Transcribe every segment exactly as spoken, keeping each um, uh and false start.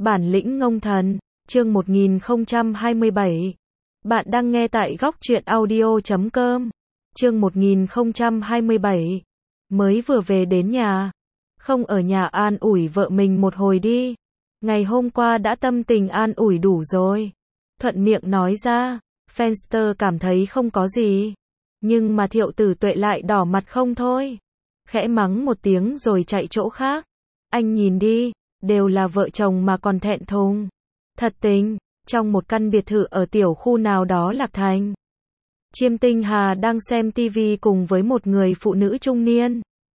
Bản lĩnh ngông thần, chương một nghìn không trăm hai mươi bảy. Bạn đang nghe tại góc truyện audio chấm com. Chương một nghìn không trăm hai mươi bảy. Mới vừa về đến nhà. Không ở nhà an ủi vợ mình một hồi đi. Ngày hôm qua đã tâm tình an ủi đủ rồi. Thuận miệng nói ra. Fenster cảm thấy không có gì. Nhưng mà Thiệu Tử Tuệ lại đỏ mặt không thôi. Khẽ mắng một tiếng rồi chạy chỗ khác. Anh nhìn đi. Đều là vợ chồng mà còn thẹn thùng. Thật tình, trong một căn biệt thự ở tiểu khu nào đó Lạc Thành. Chiêm Tinh Hà đang xem tivi cùng với một người phụ nữ trung niên.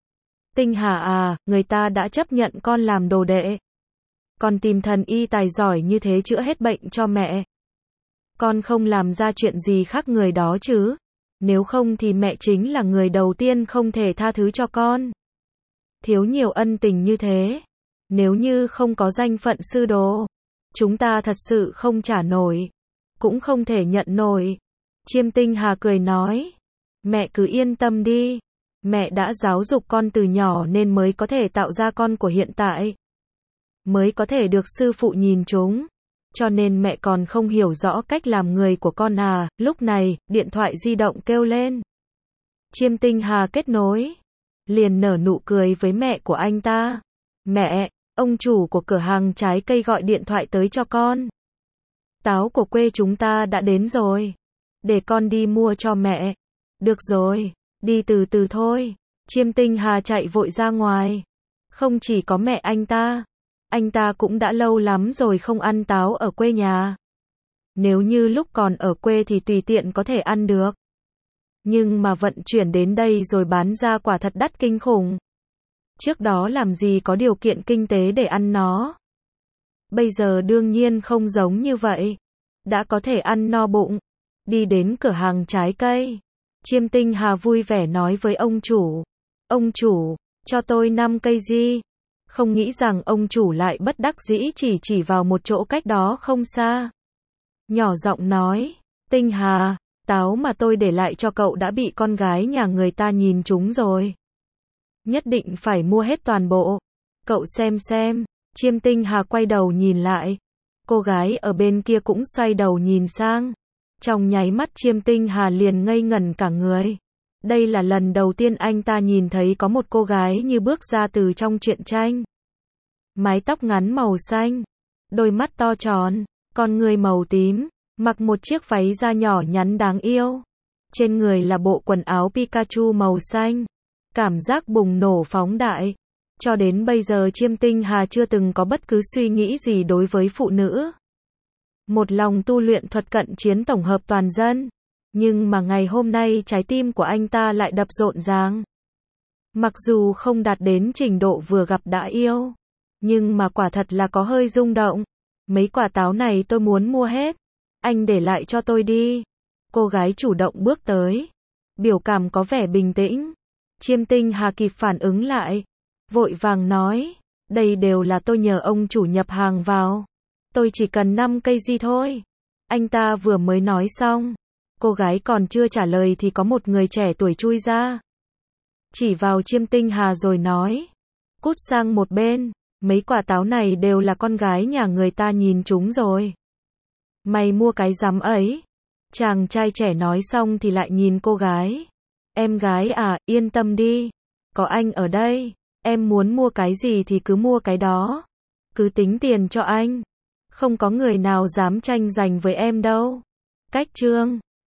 Tinh Hà à, người ta đã chấp nhận con làm đồ đệ. Con tìm thần y tài giỏi như thế chữa hết bệnh cho mẹ. Con không làm ra chuyện gì khác người đó chứ. Nếu không thì mẹ chính là người đầu tiên không thể tha thứ cho con. Thiếu nhiều ân tình như thế. Nếu như không có danh phận sư đồ, chúng ta thật sự không trả nổi, cũng không thể nhận nổi. Chiêm Tinh Hà cười nói, mẹ cứ yên tâm đi, mẹ đã giáo dục con từ nhỏ nên mới có thể tạo ra con của hiện tại, mới có thể được sư phụ nhìn chúng, cho nên mẹ còn không hiểu rõ cách làm người của con à. Lúc này, điện thoại di động kêu lên. Chiêm Tinh Hà kết nối, liền nở nụ cười với mẹ của anh ta. Mẹ, ông chủ của cửa hàng trái cây gọi điện thoại tới cho con. Táo của quê chúng ta đã đến rồi. Để con đi mua cho mẹ. Được rồi, đi từ từ thôi. Chiêm Tinh Hà chạy vội ra ngoài. Không chỉ có mẹ anh ta, anh ta cũng đã lâu lắm rồi không ăn táo ở quê nhà. Nếu như lúc còn ở quê thì tùy tiện có thể ăn được. Nhưng mà vận chuyển đến đây rồi bán ra quả thật đắt kinh khủng. Trước đó làm gì có điều kiện kinh tế để ăn nó. Bây giờ đương nhiên không giống như vậy. Đã có thể ăn no bụng. Đi đến cửa hàng trái cây. Chiêm Tinh Hà vui vẻ nói với ông chủ. Ông chủ, cho tôi năm cây gì? Không nghĩ rằng ông chủ lại bất đắc dĩ chỉ chỉ vào một chỗ cách đó không xa. Nhỏ giọng nói, Tinh Hà, táo mà tôi để lại cho cậu đã bị con gái nhà người ta nhìn trúng rồi. Nhất định phải mua hết toàn bộ. Cậu xem xem. Chiêm Tinh Hà quay đầu nhìn lại. Cô gái ở bên kia cũng xoay đầu nhìn sang. Trong nháy mắt Chiêm Tinh Hà liền ngây ngẩn cả người. Đây là lần đầu tiên anh ta nhìn thấy có một cô gái như bước ra từ trong truyện tranh. Mái tóc ngắn màu xanh. Đôi mắt to tròn. Con người màu tím. Mặc một chiếc váy da nhỏ nhắn đáng yêu. Trên người là bộ quần áo Pikachu màu xanh. Cảm giác bùng nổ phóng đại. Cho đến bây giờ Chiêm Tinh Hà chưa từng có bất cứ suy nghĩ gì đối với phụ nữ. Một lòng tu luyện thuật cận chiến tổng hợp toàn dân. Nhưng mà ngày hôm nay trái tim của anh ta lại đập rộn ràng. Mặc dù không đạt đến trình độ vừa gặp đã yêu. Nhưng mà quả thật là có hơi rung động. Mấy quả táo này tôi muốn mua hết. Anh để lại cho tôi đi. Cô gái chủ động bước tới. Biểu cảm có vẻ bình tĩnh. Chiêm Tinh Hà kịp phản ứng lại. Vội vàng nói. Đây đều là tôi nhờ ông chủ nhập hàng vào. Tôi chỉ cần năm cây gì thôi. Anh ta vừa mới nói xong. Cô gái còn chưa trả lời thì có một người trẻ tuổi chui ra. Chỉ vào Chiêm Tinh Hà rồi nói. Cút sang một bên. Mấy quả táo này đều là con gái nhà người ta nhìn chúng rồi. Mày mua cái rắm ấy. Chàng trai trẻ nói xong thì lại nhìn cô gái. Em gái à, yên tâm đi. Có anh ở đây. Em muốn mua cái gì thì cứ mua cái đó. Cứ tính tiền cho anh. Không có người nào dám tranh giành với em đâu. Cách chương.